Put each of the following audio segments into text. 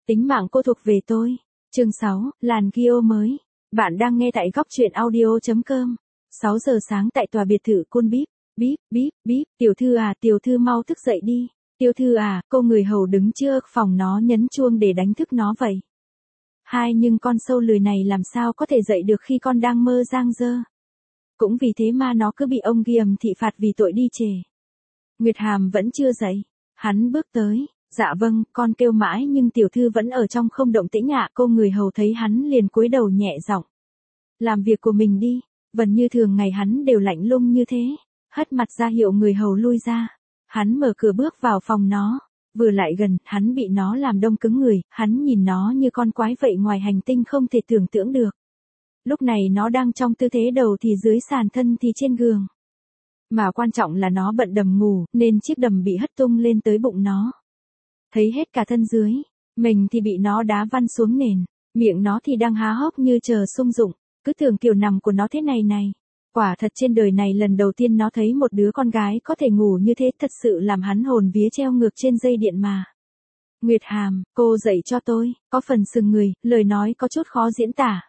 Tính mạng cô thuộc về tôi. Chương 6, làn Gio mới. Bạn đang nghe tại góc truyện audio.com. 6 giờ sáng tại tòa biệt thự Côn Bíp. Bíp, bíp, bíp, tiểu thư mau thức dậy đi. Tiểu thư à, cô người hầu đứng trước phòng nó nhấn chuông để đánh thức nó vậy. Nhưng con sâu lười này làm sao có thể dậy được khi con đang mơ giang dơ. Cũng vì thế mà nó cứ bị ông Guillaume thị phạt vì tội đi trễ. Nguyệt Hàm vẫn chưa dậy. Hắn bước tới. Dạ vâng, con kêu mãi nhưng tiểu thư vẫn ở trong không động tĩnh ạ. Cô người hầu thấy hắn liền cúi đầu nhẹ giọng. Làm việc của mình đi. Vẫn như thường ngày hắn đều lạnh lùng như thế. Hất mặt ra hiệu người hầu lui ra. Hắn mở cửa bước vào phòng nó. Vừa lại gần, hắn bị nó làm đông cứng người. Hắn nhìn nó như con quái vậy ngoài hành tinh không thể tưởng tượng được. Lúc này nó đang trong tư thế đầu thì dưới sàn thân thì trên giường. Mà quan trọng là nó bận đầm ngủ, nên chiếc đầm bị hất tung lên tới bụng nó. Thấy hết cả thân dưới, mình thì bị nó đá văng xuống nền, miệng nó thì đang há hốc như chờ sung dụng, cứ tưởng kiểu nằm của nó thế này này. Quả thật trên đời này lần đầu tiên nó thấy một đứa con gái có thể ngủ như thế, thật sự làm hắn hồn vía treo ngược trên dây điện mà. Nguyệt Hàm, cô dậy cho tôi, có phần sừng người, lời nói có chút khó diễn tả.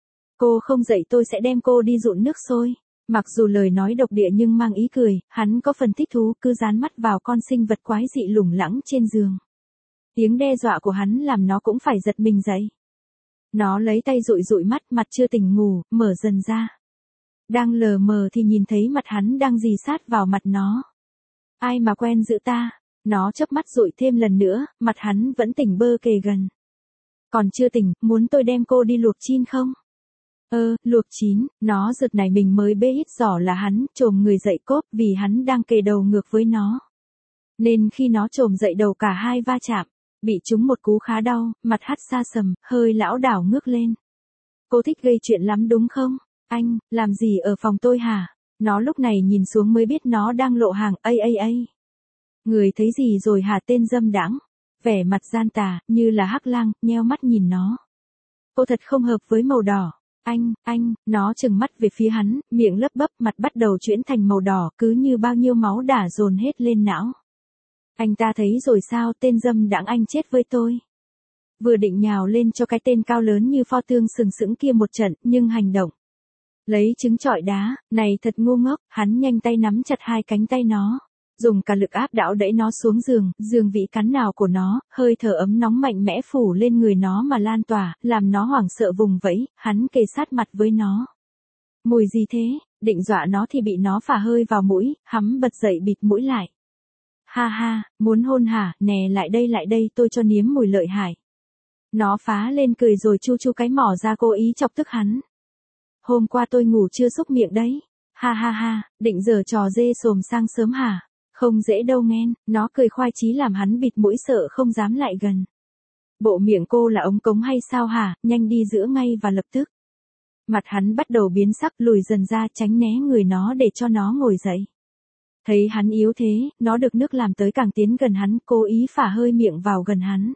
Cô không dậy tôi sẽ đem cô đi dụn nước sôi. Mặc dù lời nói độc địa nhưng mang ý cười, hắn có phần thích thú cứ dán mắt vào con sinh vật quái dị lủng lẳng trên giường. Tiếng đe dọa của hắn làm nó cũng phải giật mình dậy. Nó lấy tay dụi dụi mắt, mặt chưa tỉnh ngủ, mở dần ra. Đang lờ mờ thì nhìn thấy mặt hắn đang dì sát vào mặt nó. Ai mà quen giữ ta? Nó chớp mắt dụi thêm lần nữa, mặt hắn vẫn tỉnh bơ kề gần. Còn chưa tỉnh, muốn tôi đem cô đi luộc chin không? Luộc chín, nó giật nảy mình mới bê hít giỏ là hắn, chồm người dậy cốp vì hắn đang kề đầu ngược với nó. Nên khi nó chồm dậy đầu cả hai va chạm, bị trúng một cú khá đau, mặt hắt xa sầm, hơi lão đảo ngước lên. Cô thích gây chuyện lắm đúng không? Anh, làm gì ở phòng tôi hả? Nó lúc này nhìn xuống mới biết nó đang lộ hàng, Người thấy gì rồi hả tên dâm đãng? Vẻ mặt gian tà, như là hắc lang, nheo mắt nhìn nó. Cô thật không hợp với màu đỏ. Nó trừng mắt về phía hắn, miệng lấp bấp, mặt bắt đầu chuyển thành màu đỏ, cứ như bao nhiêu máu đã dồn hết lên não. Anh ta thấy rồi sao, tên dâm đãng, anh chết với tôi. Vừa định nhào lên cho cái tên cao lớn như pho tượng sừng sững kia một trận, nhưng hành động. Lấy trứng trọi đá, này thật ngu ngốc, hắn nhanh tay nắm chặt hai cánh tay nó. Dùng cả lực áp đảo đẩy nó xuống giường vị cắn nào của nó, hơi thở ấm nóng mạnh mẽ phủ lên người nó mà lan tỏa, làm nó hoảng sợ vùng vẫy, hắn kề sát mặt với nó. Mùi gì thế? Định dọa nó thì bị nó phả hơi vào mũi, hắn bật dậy bịt mũi lại. Ha, muốn hôn hả, nè lại đây tôi cho nếm mùi lợi hại. Nó phá lên cười rồi chu chu cái mỏ ra cố ý chọc tức hắn. Hôm qua tôi ngủ chưa xúc miệng đấy. Ha, định giở trò dê sồm sang sớm hả? Không dễ đâu nghen, nó cười khoai chí làm hắn bịt mũi sợ không dám lại gần. Bộ miệng cô là ống cống hay sao hả, nhanh đi giữa ngay và lập tức. Mặt hắn bắt đầu biến sắc, lùi dần ra tránh né người nó để cho nó ngồi dậy. Thấy hắn yếu thế, nó được nước làm tới càng tiến gần hắn, cố ý phả hơi miệng vào gần hắn.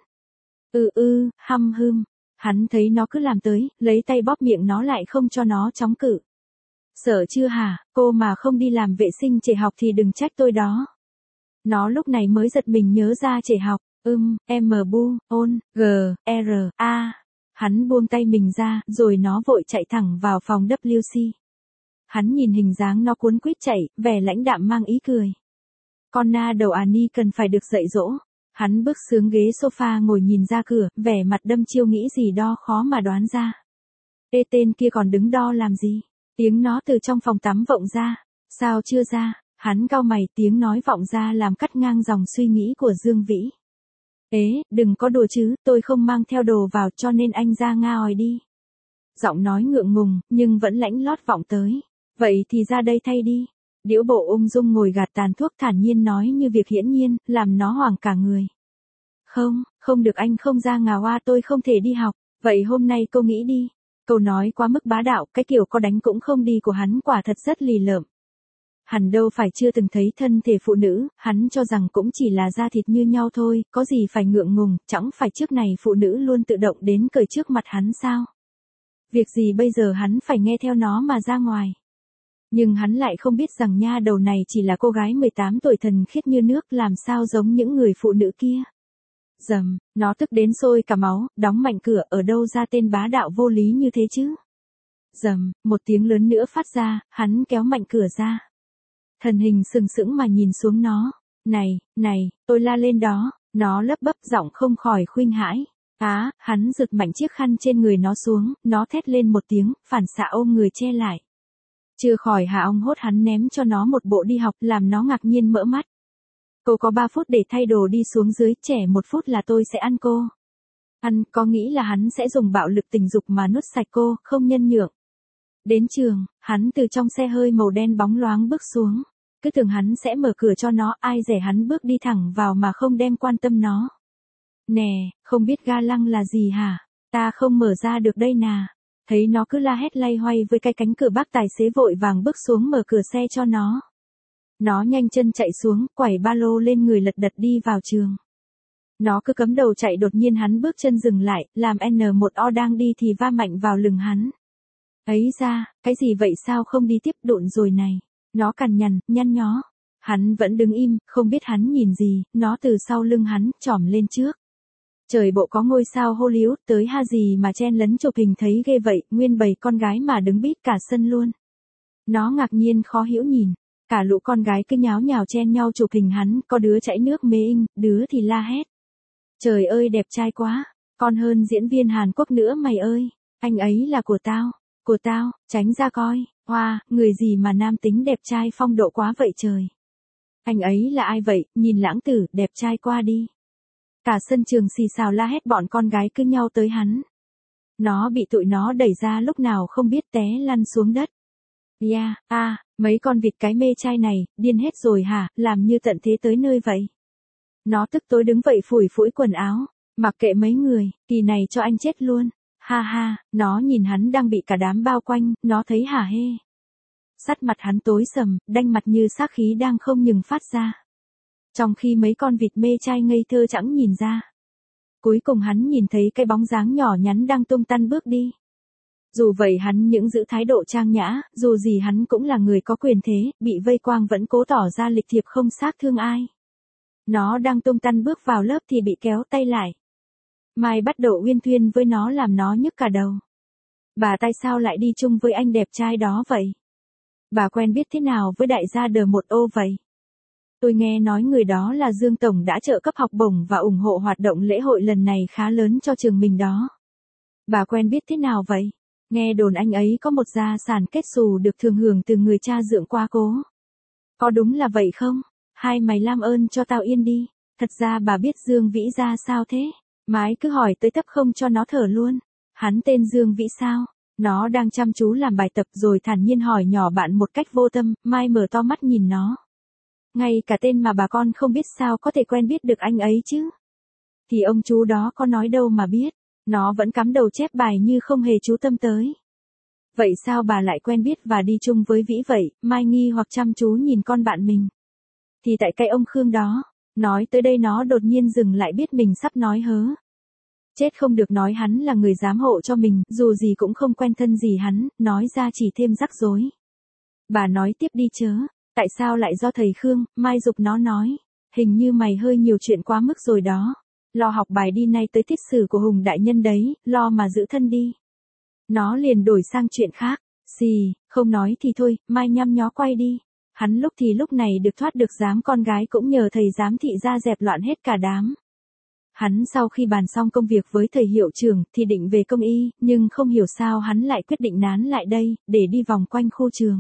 Hăm hưm. Hắn thấy nó cứ làm tới, lấy tay bóp miệng nó lại không cho nó chống cự. Sợ chưa hả, cô mà không đi làm vệ sinh trễ học thì đừng trách tôi đó. Nó lúc này mới giật mình nhớ ra trễ học, Hắn buông tay mình ra, rồi nó vội chạy thẳng vào phòng WC. Hắn nhìn hình dáng nó cuốn quýt chạy, vẻ lãnh đạm mang ý cười. Con na đầu Annie cần phải được dạy dỗ. Hắn bước xuống ghế sofa ngồi nhìn ra cửa, vẻ mặt đăm chiêu nghĩ gì đó khó mà đoán ra. Tên kia còn đứng đo làm gì? Tiếng nó từ trong phòng tắm vọng ra. Sao chưa ra? Hắn cau mày, tiếng nói vọng ra làm cắt ngang dòng suy nghĩ của Dương Vĩ. Đừng có đùa chứ, tôi không mang theo đồ vào cho nên anh ra ngồi đi. Giọng nói ngượng ngùng, nhưng vẫn lãnh lót vọng tới. Vậy thì ra đây thay đi. Điễu Bộ ung dung ngồi gạt tàn thuốc thản nhiên nói như việc hiển nhiên, làm nó hoảng cả người. Không được, anh không ra ngà hoa, tôi không thể đi học. Vậy hôm nay cô nghĩ đi. Câu nói quá mức bá đạo, cái kiểu có đánh cũng không đi của hắn quả thật rất lì lợm. Hắn đâu phải chưa từng thấy thân thể phụ nữ, hắn cho rằng cũng chỉ là da thịt như nhau thôi, có gì phải ngượng ngùng, chẳng phải trước này phụ nữ luôn tự động đến cởi trước mặt hắn sao? Việc gì bây giờ hắn phải nghe theo nó mà ra ngoài? Nhưng hắn lại không biết rằng nha đầu này chỉ là cô gái 18 tuổi thần khiết như nước, làm sao giống những người phụ nữ kia. Dầm, nó tức đến sôi cả máu, đóng mạnh cửa, ở đâu ra tên bá đạo vô lý như thế chứ? Dầm, một tiếng lớn nữa phát ra, hắn kéo mạnh cửa ra. Thần hình sừng sững mà nhìn xuống nó. Này, tôi la lên đó, nó lấp bấp giọng không khỏi khuynh hãi. Hắn giật mạnh chiếc khăn trên người nó xuống, nó thét lên một tiếng, phản xạ ôm người che lại. Chưa khỏi hạ ong hốt hắn ném cho nó một bộ đi học, làm nó ngạc nhiên mở mắt. Cô có 3 phút để thay đồ đi xuống dưới, trẻ 1 phút là tôi sẽ ăn cô. Có nghĩ là hắn sẽ dùng bạo lực tình dục mà nuốt sạch cô, không nhân nhượng. Đến trường, hắn từ trong xe hơi màu đen bóng loáng bước xuống. Cứ tưởng hắn sẽ mở cửa cho nó, ai dè hắn bước đi thẳng vào mà không đem quan tâm nó. Nè, không biết ga lăng là gì hả? Ta không mở ra được đây nà. Thấy nó cứ la hét lay hoay với cái cánh cửa, bác tài xế vội vàng bước xuống mở cửa xe cho nó. Nó nhanh chân chạy xuống, quẩy ba lô lên người lật đật đi vào trường. Nó cứ cắm đầu chạy, đột nhiên hắn bước chân dừng lại, làm N1O đang đi thì va mạnh vào lưng hắn. Ấy ra, cái gì vậy, sao không đi tiếp, độn rồi này. Nó cằn nhằn, nhăn nhó. Hắn vẫn đứng im, không biết hắn nhìn gì, nó từ sau lưng hắn, chỏm lên trước. Trời bộ có ngôi sao Hollywood tới ha gì mà chen lấn chụp hình thấy ghê vậy, nguyên bầy con gái mà đứng bít cả sân luôn. Nó ngạc nhiên khó hiểu nhìn. Cả lũ con gái cứ nháo nhào chen nhau chụp hình hắn, có đứa chảy nước mê inh, đứa thì la hét. Trời ơi đẹp trai quá, còn hơn diễn viên Hàn Quốc nữa mày ơi, anh ấy là của tao, tránh ra coi, hoa, người gì mà nam tính đẹp trai phong độ quá vậy trời. Anh ấy là ai vậy, nhìn lãng tử, đẹp trai qua đi. Cả sân trường xì xào la hét, bọn con gái cứ nhau tới hắn. Nó bị tụi nó đẩy ra lúc nào không biết, té lăn xuống đất. Mấy con vịt cái mê trai này, điên hết rồi hả, làm như tận thế tới nơi vậy. Nó tức tối đứng vậy phủi phủi quần áo, mặc kệ mấy người, kỳ này cho anh chết luôn. Ha, nó nhìn hắn đang bị cả đám bao quanh, nó thấy hả hê. Sắt mặt hắn tối sầm, đanh mặt như xác khí đang không ngừng phát ra. Trong khi mấy con vịt mê trai ngây thơ chẳng nhìn ra. Cuối cùng hắn nhìn thấy cái bóng dáng nhỏ nhắn đang tung tăng bước đi. Dù vậy hắn những giữ thái độ trang nhã, dù gì hắn cũng là người có quyền thế, bị vây quang vẫn cố tỏ ra lịch thiệp không xác thương ai. Nó đang tung tăng bước vào lớp thì bị kéo tay lại. Mai bắt đầu uyên thuyên với nó làm nó nhức cả đầu. Bà tại sao lại đi chung với anh đẹp trai đó vậy? Bà quen biết thế nào với đại gia D1O vậy? Tôi nghe nói người đó là Dương Tổng đã trợ cấp học bổng và ủng hộ hoạt động lễ hội lần này khá lớn cho trường mình đó. Bà quen biết thế nào vậy? Nghe đồn anh ấy có một gia sản kết xù được thường hưởng từ người cha dượng quá cố. Có đúng là vậy không? Hai mày làm ơn cho tao yên đi. Thật ra bà biết Dương Vĩ ra sao thế? Mái cứ hỏi tới tấp không cho nó thở luôn. Hắn tên Dương Vĩ sao? Nó đang chăm chú làm bài tập rồi thản nhiên hỏi nhỏ bạn một cách vô tâm, Mai mở to mắt nhìn nó. Ngay cả tên mà bà con không biết sao có thể quen biết được anh ấy chứ? Thì ông chú đó có nói đâu mà biết. Nó vẫn cắm đầu chép bài như không hề chú tâm tới. Vậy sao bà lại quen biết và đi chung với Vĩ vậy? Mai nghi hoặc chăm chú nhìn con bạn mình. Thì tại cái ông Khương đó. Nói tới đây nó đột nhiên dừng lại, biết mình sắp nói hớ. Chết không được, nói hắn là người giám hộ cho mình, dù gì cũng không quen thân gì hắn, nói ra chỉ thêm rắc rối. Bà nói tiếp đi chớ, tại sao lại do thầy Khương? Mai giục nó nói, hình như mày hơi nhiều chuyện quá mức rồi đó. Lo học bài đi, nay tới tiết sử của Hùng đại nhân đấy, lo mà giữ thân đi. Nó liền đổi sang chuyện khác, không nói thì thôi, Mai nhăm nhó quay đi. Hắn lúc thì lúc này được thoát được giám con gái cũng nhờ thầy giám thị ra dẹp loạn hết cả đám. Hắn sau khi bàn xong công việc với thầy hiệu trưởng thì định về công y, nhưng không hiểu sao hắn lại quyết định nán lại đây, để đi vòng quanh khu trường.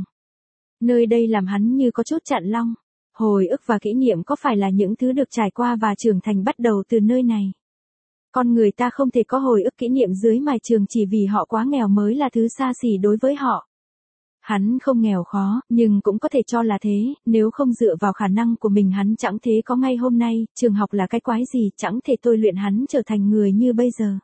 Nơi đây làm hắn như có chút chặn long. Hồi ức và kỷ niệm có phải là những thứ được trải qua và trưởng thành bắt đầu từ nơi này. Con người ta không thể có hồi ức kỷ niệm dưới mái trường chỉ vì họ quá nghèo mới là thứ xa xỉ đối với họ. Hắn không nghèo khó, nhưng cũng có thể cho là thế, nếu không dựa vào khả năng của mình hắn chẳng thế có ngay hôm nay, trường học là cái quái gì, chẳng thể tôi luyện hắn trở thành người như bây giờ.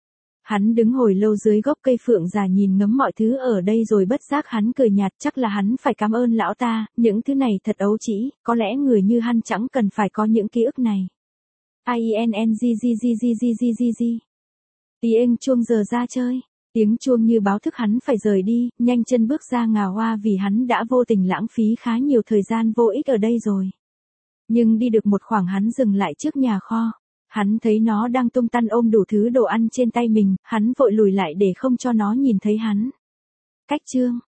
Hắn đứng hồi lâu dưới gốc cây phượng già nhìn ngắm mọi thứ ở đây rồi bất giác hắn cười nhạt, chắc là hắn phải cảm ơn lão ta, những thứ này thật ấu trĩ, có lẽ người như hắn chẳng cần phải có những ký ức này. INNGGGGGGGG. Tiếng chuông giờ ra chơi. Tiếng chuông như báo thức hắn phải rời đi, nhanh chân bước ra ngà hoa vì hắn đã vô tình lãng phí khá nhiều thời gian vô ích ở đây rồi. Nhưng đi được một khoảng hắn dừng lại trước nhà kho. Hắn thấy nó đang tung tăng ôm đủ thứ đồ ăn trên tay mình, hắn vội lùi lại để không cho nó nhìn thấy hắn. Cách chương